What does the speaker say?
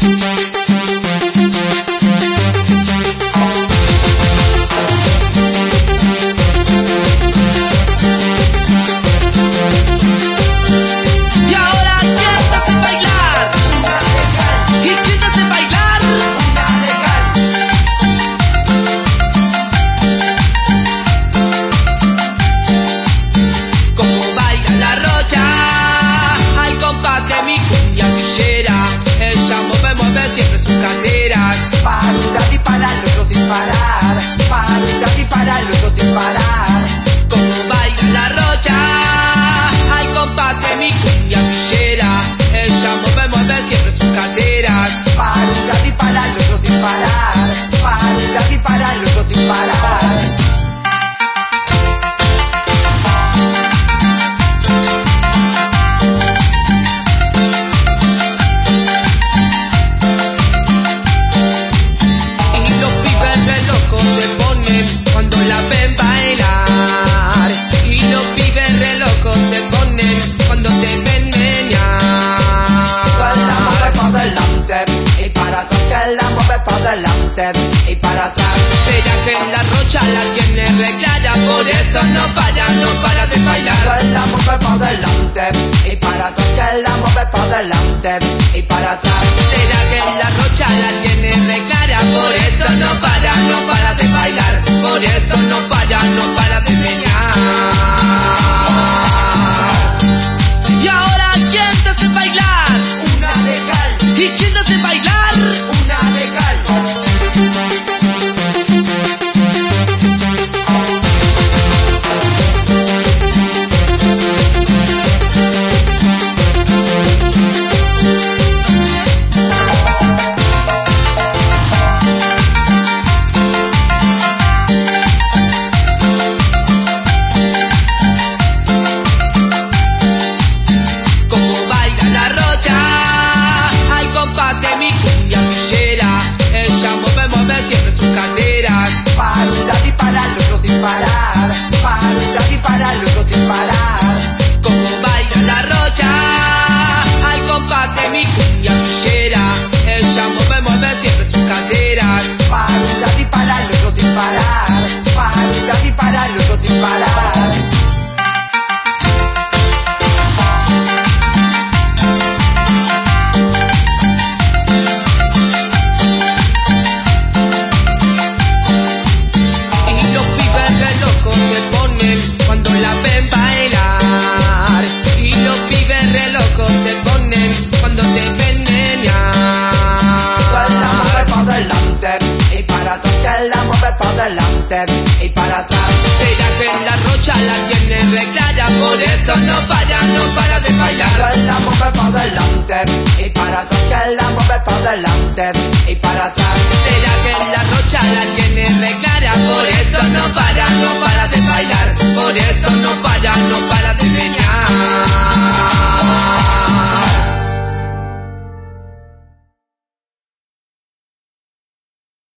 De mi cumbia villera, ella mueve siempre sus caderas. Para un gas y para el otro sin parar, para un gas y para el otro sin parar. Como baila la rocha al compás de mi cumbia villera, ella mueve siempre sus caderas. Para un gas y para el otro sin parar, para un gas y para el otro sin parar. Cuando la ven bailar, y los pibes re locos se ponen cuando te ven menear. La mueve para adelante y para atrás, que la mueve para adelante y para atrás. Será que la rocha la tiene re clara, por eso no para de bailar. La mueve para adelante y para atrás, que la mueve para adelante y para atrás. Será que la rocha la tiene re clara, por eso no para de bailar. Por eso no para de menear. Y ahora, ¿quién te hace bailar? Una de cal. ¿Y quién te hace bailar? Una de cal. Al compás de mi cumbia villera, ella mueve siempre sus caderas. Para un gas y para el otro sin parar, para un gas y para el otro sin parar. Como baila la rocha al compás de mi cumbia villera, ella mueve siempre sus caderas. Para un gas y para el otro sin parar, para un gas y para el otro sin parar. Cuando la ven bailar, y los pibes re locos se ponen cuando te ven menear. La mueve para adelante y para atrás, que la mueve para adelante y para atrás. Será que la rocha la tiene re clara, por eso no para de bailar. La mueve para adelante y para atrás, que la mueve para adelante y para atrás. Será que la rocha la tiene re clara, por eso no para de bailar. Por eso no para